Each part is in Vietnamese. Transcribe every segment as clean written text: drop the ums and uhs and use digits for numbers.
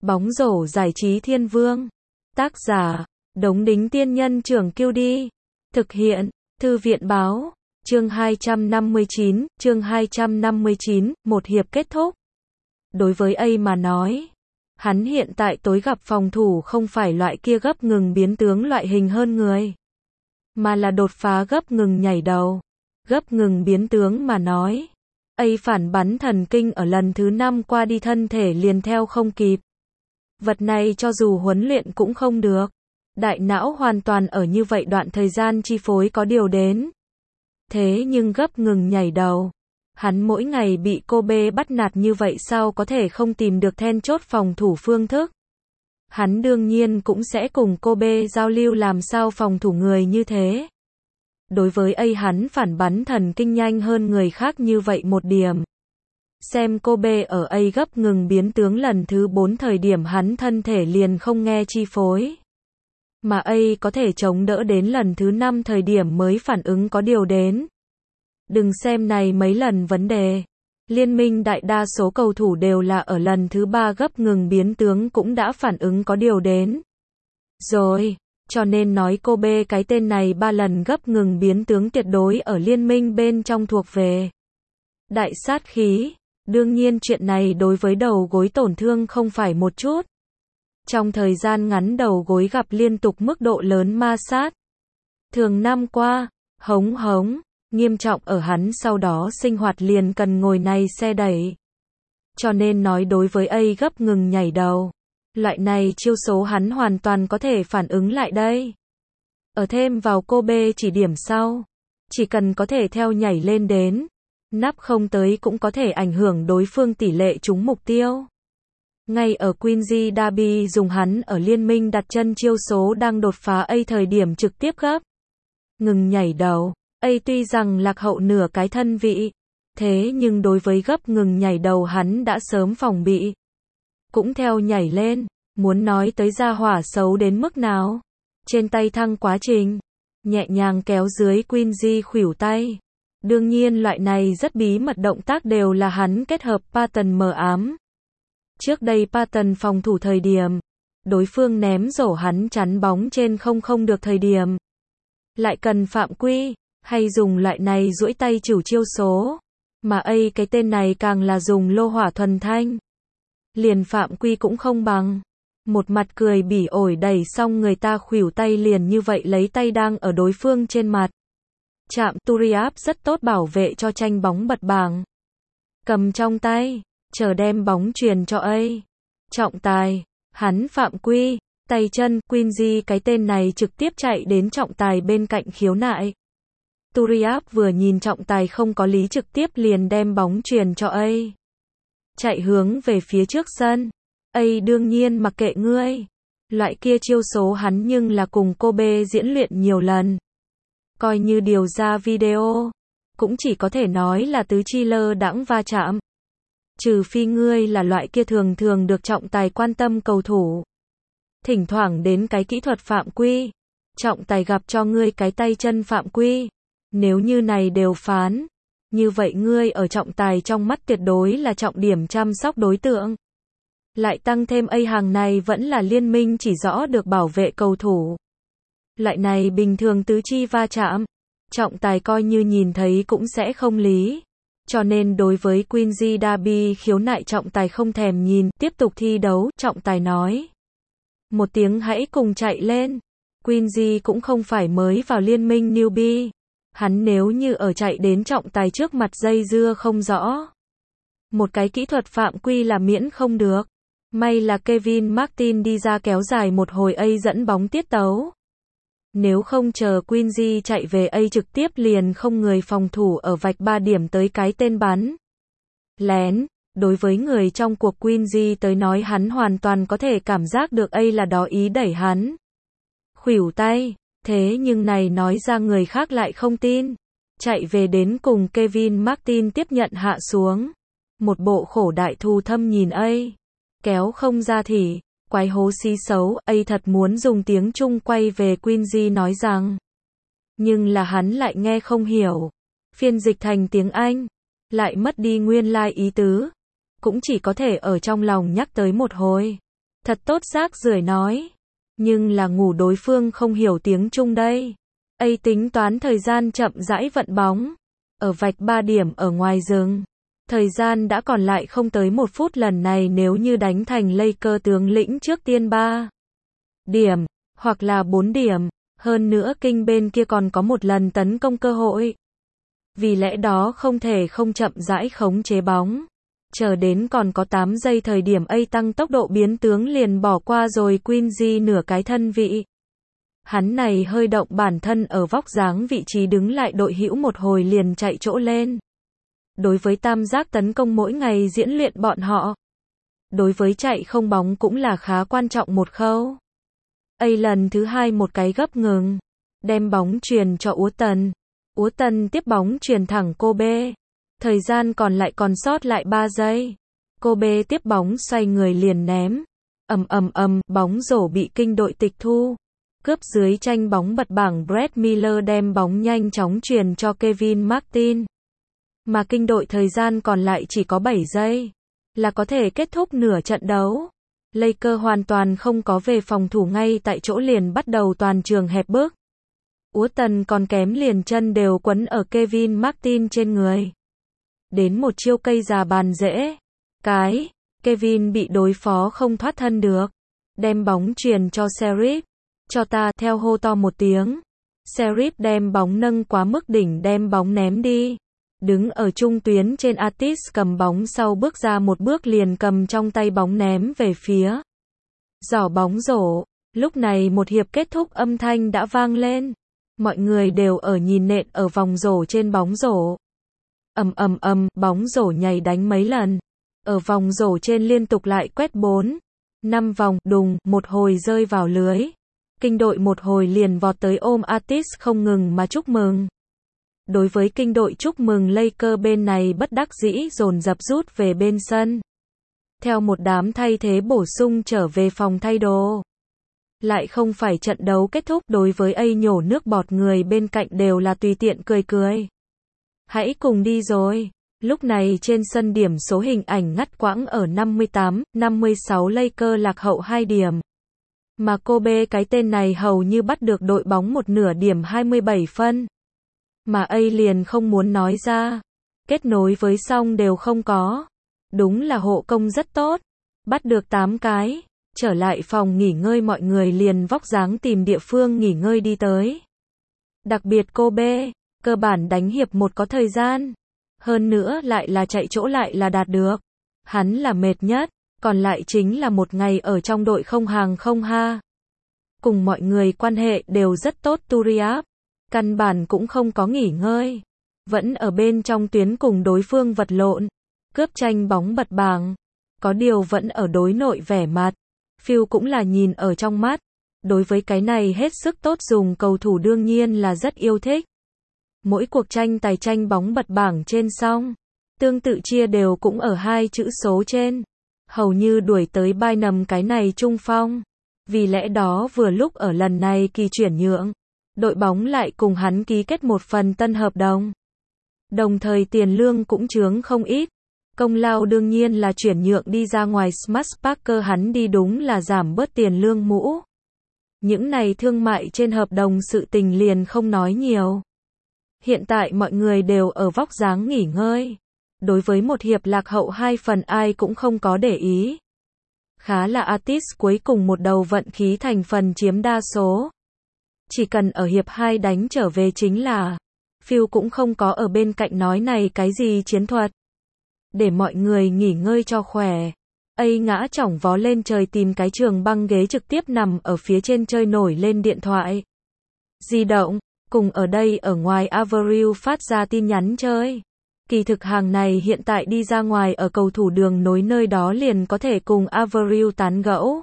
Bóng rổ giải trí thiên vương. Tác giả, Đống Đính Tiên Nhân Trưởng Kiêu Đi. Thực hiện, Thư viện Báo. Chương 259, một hiệp kết thúc. Đối với A mà nói, hắn hiện tại tối gặp phòng thủ không phải loại kia gấp ngừng biến tướng loại hình hơn người, mà là đột phá gấp ngừng nhảy đầu. Gấp ngừng biến tướng mà nói, A phản bắn thần kinh ở lần thứ 5 qua đi thân thể liền theo không kịp. Vật này cho dù huấn luyện cũng không được. Đại não hoàn toàn ở như vậy đoạn thời gian chi phối có điều đến. Thế nhưng gấp ngừng nhảy đầu, hắn mỗi ngày bị cô B bắt nạt như vậy sao có thể không tìm được then chốt phòng thủ phương thức. Hắn đương nhiên cũng sẽ cùng cô B giao lưu làm sao phòng thủ người như thế. Đối với A hắn phản bắn thần kinh nhanh hơn người khác như vậy một điểm. Xem cô B ở A gấp ngừng biến tướng lần thứ 4 thời điểm hắn thân thể liền không nghe chi phối. Mà A có thể chống đỡ đến lần thứ 5 thời điểm mới phản ứng có điều đến. Đừng xem này mấy lần vấn đề. Liên minh đại đa số cầu thủ đều là ở lần thứ 3 gấp ngừng biến tướng cũng đã phản ứng có điều đến. Rồi, cho nên nói cô B cái tên này 3 lần gấp ngừng biến tướng tuyệt đối ở liên minh bên trong thuộc về đại sát khí. Đương nhiên chuyện này đối với đầu gối tổn thương không phải một chút. Trong thời gian ngắn đầu gối gặp liên tục mức độ lớn ma sát. Thường năm qua, hống, nghiêm trọng ở hắn sau đó sinh hoạt liền cần ngồi này xe đẩy. Cho nên nói đối với A gấp ngừng nhảy đầu, loại này chiêu số hắn hoàn toàn có thể phản ứng lại đây. Ở thêm vào cô B chỉ điểm sau, chỉ cần có thể theo nhảy lên đến, nắp không tới cũng có thể ảnh hưởng đối phương tỷ lệ trúng mục tiêu. Ngay ở Quincy Derby dùng hắn ở liên minh đặt chân chiêu số đang đột phá A thời điểm trực tiếp gấp ngừng nhảy đầu. A tuy rằng lạc hậu nửa cái thân vị, thế nhưng đối với gấp ngừng nhảy đầu hắn đã sớm phòng bị. Cũng theo nhảy lên, muốn nói tới ra hỏa xấu đến mức nào. Trên tay thăng quá trình, nhẹ nhàng kéo dưới Quincy khuỷu tay. Đương nhiên loại này rất bí mật động tác đều là hắn kết hợp pattern mờ ám. Trước đây pattern phòng thủ thời điểm, đối phương ném rổ hắn chắn bóng trên không được thời điểm. Lại cần phạm quy, hay dùng loại này duỗi tay chửu chiêu số. Mà A cái tên này càng là dùng lô hỏa thuần thanh. Liền phạm quy cũng không bằng. Một mặt cười bỉ ổi đẩy xong người ta khuỷu tay liền như vậy lấy tay đang ở đối phương trên mặt. Chạm Turiaf rất tốt bảo vệ cho tranh bóng bật bảng. Cầm trong tay, chờ đem bóng truyền cho A. Trọng tài, hắn phạm quy, tay chân, Quincy cái tên này trực tiếp chạy đến trọng tài bên cạnh khiếu nại. Turiaf vừa nhìn trọng tài không có lý trực tiếp liền đem bóng truyền cho A. Chạy hướng về phía trước sân. A đương nhiên mặc kệ ngươi. Loại kia chiêu số hắn nhưng là cùng cô B diễn luyện nhiều lần. Coi như điều ra video, cũng chỉ có thể nói là tứ chi lơ đãng va chạm. Trừ phi ngươi là loại kia thường được trọng tài quan tâm cầu thủ. Thỉnh thoảng đến cái kỹ thuật phạm quy, trọng tài gặp cho ngươi cái tay chân phạm quy. Nếu như này đều phán, như vậy ngươi ở trọng tài trong mắt tuyệt đối là trọng điểm chăm sóc đối tượng. Lại tăng thêm A hàng này vẫn là liên minh chỉ rõ được bảo vệ cầu thủ. Loại này bình thường tứ chi va chạm, trọng tài coi như nhìn thấy cũng sẽ không lý. Cho nên đối với Quincy Derby khiếu nại trọng tài không thèm nhìn, tiếp tục thi đấu, trọng tài nói. Một tiếng hãy cùng chạy lên. Quincy cũng không phải mới vào liên minh newbie. Hắn nếu như ở chạy đến trọng tài trước mặt dây dưa không rõ. Một cái kỹ thuật phạm quy là miễn không được. May là Kevin Martin đi ra kéo dài một hồi A dẫn bóng tiết tấu. Nếu không chờ Quincy chạy về A trực tiếp liền không người phòng thủ ở vạch 3 điểm tới cái tên bắn. Lén, đối với người trong cuộc Quincy tới nói hắn hoàn toàn có thể cảm giác được A là đó ý đẩy hắn. Khuỷu tay, thế nhưng này nói ra người khác lại không tin. Chạy về đến cùng Kevin Martin tiếp nhận hạ xuống. Một bộ khổ đại thù thâm nhìn A. Kéo không ra thì, quái hố xí xấu, A thật muốn dùng tiếng Trung quay về Quincy nói rằng. Nhưng là hắn lại nghe không hiểu. Phiên dịch thành tiếng Anh, lại mất đi nguyên lai ý tứ. Cũng chỉ có thể ở trong lòng nhắc tới một hồi. Thật tốt rác rưởi nói. Nhưng là ngủ đối phương không hiểu tiếng Trung đây. Ấy tính toán thời gian chậm rãi vận bóng. Ở vạch 3 điểm ở ngoài rừng. Thời gian đã còn lại không tới 1 phút, lần này nếu như đánh thành Lakers tướng lĩnh trước tiên 3 điểm, hoặc là 4 điểm. Hơn nữa King bên kia còn có một lần tấn công cơ hội. Vì lẽ đó không thể không chậm rãi khống chế bóng. Chờ đến còn có 8 giây thời điểm A tăng tốc độ biến tướng liền bỏ qua rồi Quincy nửa cái thân vị. Hắn này hơi động bản thân ở vóc dáng vị trí đứng lại đội hữu một hồi liền chạy chỗ lên. Đối với tam giác tấn công mỗi ngày diễn luyện bọn họ. Đối với chạy không bóng cũng là khá quan trọng một khâu. A lần thứ 2 một cái gấp ngừng. Đem bóng truyền cho Úa Tần. Úa Tần tiếp bóng truyền thẳng Kobe. Thời gian còn lại còn sót lại 3 giây. Kobe tiếp bóng xoay người liền ném. Bóng rổ bị King đội tịch thu. Cướp dưới tranh bóng bật bảng Brett Miller đem bóng nhanh chóng truyền cho Kevin Martin. Mà King đội thời gian còn lại chỉ có 7 giây. Là có thể kết thúc nửa trận đấu. Lakers hoàn toàn không có về phòng thủ ngay tại chỗ liền bắt đầu toàn trường hẹp bước. Úa Tần còn kém liền chân đều quấn ở Kevin Martin trên người. Đến một chiêu cây già bàn rễ. Kevin bị đối phó không thoát thân được. Đem bóng truyền cho Sheriff. Cho ta theo hô to một tiếng. Sheriff đem bóng nâng quá mức đỉnh đem bóng ném đi. Đứng ở trung tuyến trên Artis cầm bóng sau bước ra một bước liền cầm trong tay bóng ném về phía giỏ bóng rổ. Lúc này một hiệp kết thúc âm thanh đã vang lên. Mọi người đều ở nhìn nện ở vòng rổ trên bóng rổ. Bóng rổ nhảy đánh mấy lần. Ở vòng rổ trên liên tục lại quét 4-5 vòng, đùng, một hồi rơi vào lưới. King đội một hồi liền vọt tới ôm Artis không ngừng mà chúc mừng. Đối với King đội chúc mừng Lakers bên này bất đắc dĩ dồn dập rút về bên sân. Theo một đám thay thế bổ sung trở về phòng thay đồ. Lại không phải trận đấu kết thúc, đối với A nhổ nước bọt người bên cạnh đều là tùy tiện cười. Hãy cùng đi rồi. Lúc này trên sân điểm số hình ảnh ngắt quãng ở 58-56 Lakers lạc hậu 2 điểm. Mà Kobe cái tên này hầu như bắt được đội bóng một nửa điểm 27 phân. Mà A liền không muốn nói ra. Kết nối với song đều không có. Đúng là hộ công rất tốt. Bắt được 8 cái. Trở lại phòng nghỉ ngơi mọi người liền vóc dáng tìm địa phương nghỉ ngơi đi tới. Đặc biệt Kobe, cơ bản đánh hiệp 1 có thời gian. Hơn nữa lại là chạy chỗ lại là đạt được. Hắn là mệt nhất, còn lại chính là một ngày ở trong đội không hàng không ha. Cùng mọi người quan hệ đều rất tốt Turiaf. Căn bản cũng không có nghỉ ngơi. Vẫn ở bên trong tuyến cùng đối phương vật lộn. Cướp tranh bóng bật bảng. Có điều vẫn ở đối nội vẻ mặt. Phil cũng là nhìn ở trong mắt. Đối với cái này hết sức tốt dùng cầu thủ đương nhiên là rất yêu thích. Mỗi cuộc tranh tài tranh bóng bật bảng trên song. Tương tự chia đều cũng ở 2 chữ số trên. Hầu như đuổi tới Bynum cái này trung phong. Vì lẽ đó vừa lúc ở lần này kỳ chuyển nhượng. Đội bóng lại cùng hắn ký kết một phần tân hợp đồng. Đồng thời tiền lương cũng chướng không ít. Công lao đương nhiên là chuyển nhượng đi ra ngoài Smash Parker hắn đi đúng là giảm bớt tiền lương mũ. Những này thương mại trên hợp đồng sự tình liền không nói nhiều. Hiện tại mọi người đều ở vóc dáng nghỉ ngơi. Đối với một hiệp lạc hậu 2 phần ai cũng không có để ý. Khá là Artis cuối cùng một đầu vận khí thành phần chiếm đa số. Chỉ cần ở hiệp 2 đánh trở về chính là. Phil cũng không có ở bên cạnh nói này cái gì chiến thuật. Để mọi người nghỉ ngơi cho khỏe. A ngã chỏng vó lên trời tìm cái trường băng ghế trực tiếp nằm ở phía trên chơi nổi lên điện thoại di động. Cùng ở đây ở ngoài Avril phát ra tin nhắn chơi. Kỳ thực hàng này hiện tại đi ra ngoài ở cầu thủ đường nối nơi đó liền có thể cùng Avril tán gẫu.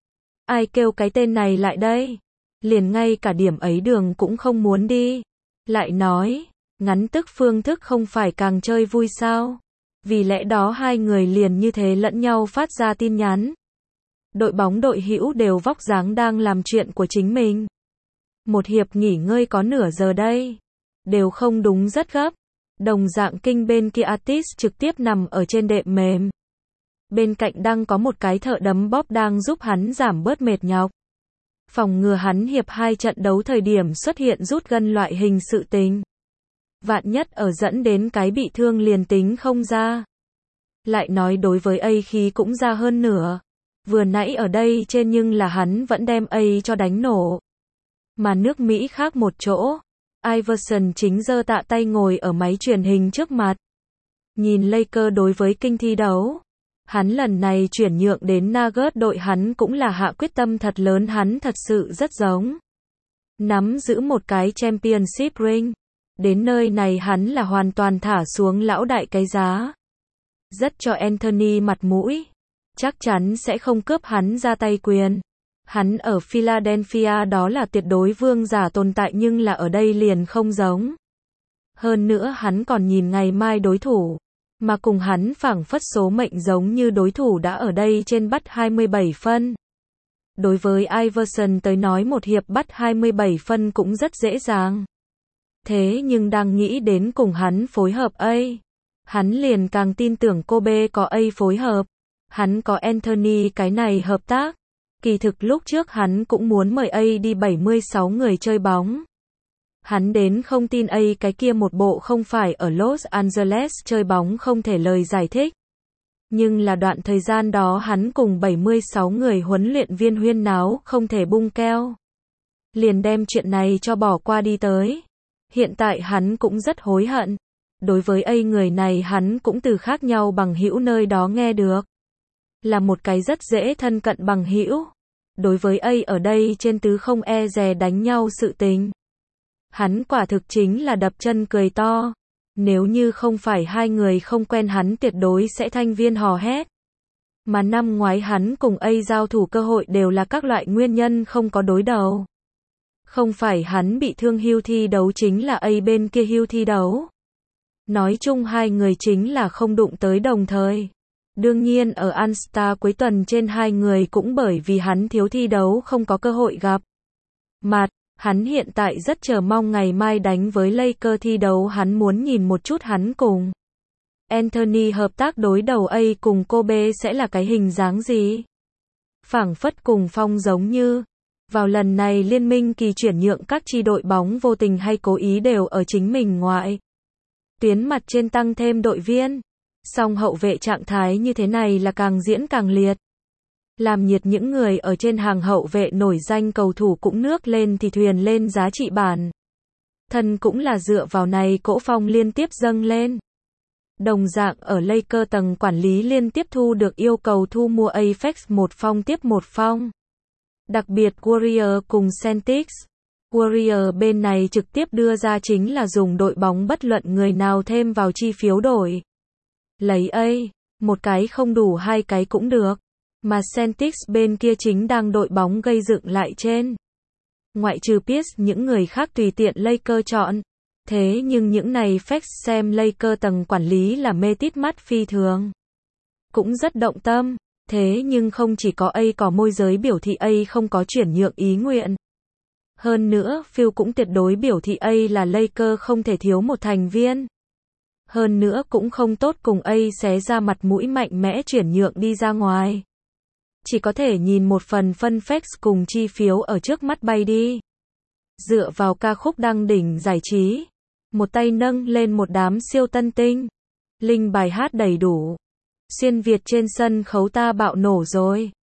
Ai kêu cái tên này lại đây? Liền ngay cả điểm ấy đường cũng không muốn đi. Lại nói, ngắn tức phương thức không phải càng chơi vui sao? Vì lẽ đó hai người liền như thế lẫn nhau phát ra tin nhắn. Đội bóng đội hữu đều vóc dáng đang làm chuyện của chính mình. Một hiệp nghỉ ngơi có nửa giờ đây. Đều không đúng rất gấp. Đồng dạng King bên kia Artis trực tiếp nằm ở trên đệm mềm. Bên cạnh đang có một cái thợ đấm bóp đang giúp hắn giảm bớt mệt nhọc. Phòng ngừa hắn hiệp 2 trận đấu thời điểm xuất hiện rút gân loại hình sự tình. Vạn nhất ở dẫn đến cái bị thương liền tính không ra. Lại nói đối với A khí cũng ra hơn nửa. Vừa nãy ở đây trên nhưng là hắn vẫn đem A cho đánh nổ. Mà nước Mỹ khác một chỗ. Iverson chính giơ tạ tay ngồi ở máy truyền hình trước mặt. Nhìn Lakers đối với kinh thi đấu. Hắn lần này chuyển nhượng đến Nuggets đội hắn cũng là hạ quyết tâm thật lớn, hắn thật sự rất giống. Nắm giữ một cái championship ring. Đến nơi này hắn là hoàn toàn thả xuống lão đại cái giá. Rất cho Anthony mặt mũi. Chắc chắn sẽ không cướp hắn ra tay quyền. Hắn ở Philadelphia đó là tuyệt đối vương giả tồn tại nhưng là ở đây liền không giống. Hơn nữa hắn còn nhìn ngày mai đối thủ. Mà cùng hắn phảng phất số mệnh giống như đối thủ đã ở đây trên bắt 27 phân. Đối với Iverson tới nói một hiệp bắt 27 phân cũng rất dễ dàng. Thế nhưng đang nghĩ đến cùng hắn phối hợp A. Hắn liền càng tin tưởng Kobe có A phối hợp. Hắn có Anthony cái này hợp tác. Kỳ thực lúc trước hắn cũng muốn mời A đi 76 người chơi bóng. Hắn đến không tin A cái kia một bộ không phải ở Los Angeles chơi bóng không thể lời giải thích. Nhưng là đoạn thời gian đó hắn cùng 76 người huấn luyện viên huyên náo không thể bung keo. Liền đem chuyện này cho bỏ qua đi tới. Hiện tại hắn cũng rất hối hận. Đối với A người này hắn cũng từ khác nhau bằng hữu nơi đó nghe được. Là một cái rất dễ thân cận bằng hữu. Đối với A ở đây trên tứ không e dè đánh nhau sự tình. Hắn quả thực chính là đập chân cười to. Nếu như không phải hai người không quen hắn tuyệt đối sẽ thanh viên hò hét. Mà năm ngoái hắn cùng A giao thủ cơ hội đều là các loại nguyên nhân không có đối đầu. Không phải hắn bị thương hưu thi đấu chính là A bên kia hưu thi đấu. Nói chung hai người chính là không đụng tới đồng thời. Đương nhiên ở All-Star cuối tuần trên hai người cũng bởi vì hắn thiếu thi đấu không có cơ hội gặp mặt. Hắn hiện tại rất chờ mong ngày mai đánh với Lakers thi đấu, hắn muốn nhìn một chút hắn cùng Anthony hợp tác đối đầu A cùng Kobe sẽ là cái hình dáng gì. Phảng phất cùng phong giống như. Vào lần này liên minh kỳ chuyển nhượng các chi đội bóng vô tình hay cố ý đều ở chính mình ngoại tuyến mặt trên tăng thêm đội viên. Song hậu vệ trạng thái như thế này là càng diễn càng liệt. Làm nhiệt những người ở trên hàng hậu vệ nổi danh cầu thủ cũng nước lên thì thuyền lên giá trị bản. Thân cũng là dựa vào này cỗ phong liên tiếp dâng lên. Đồng dạng ở Lakers tầng quản lý liên tiếp thu được yêu cầu thu mua Apex một phong tiếp một phong. Đặc biệt Warrior cùng Celtics. Warrior bên này trực tiếp đưa ra chính là dùng đội bóng bất luận người nào thêm vào chi phiếu đổi. Lấy A, một cái không đủ hai cái cũng được. Mà Celtics bên kia chính đang đội bóng gây dựng lại trên. Ngoại trừ Pierce những người khác tùy tiện Lakers chọn. Thế nhưng những này facts xem Lakers tầng quản lý là mê tít mắt phi thường. Cũng rất động tâm. Thế nhưng không chỉ có A có môi giới biểu thị A không có chuyển nhượng ý nguyện. Hơn nữa, Phil cũng tuyệt đối biểu thị A là Lakers không thể thiếu một thành viên. Hơn nữa cũng không tốt cùng A xé ra mặt mũi mạnh mẽ chuyển nhượng đi ra ngoài. Chỉ có thể nhìn một phần phân facts cùng chi phiếu ở trước mắt bay đi. Dựa vào ca khúc đăng đỉnh giải trí. Một tay nâng lên một đám siêu tân tinh. Linh bài hát đầy đủ. Xuyên Việt trên sân khấu ta bạo nổ rồi.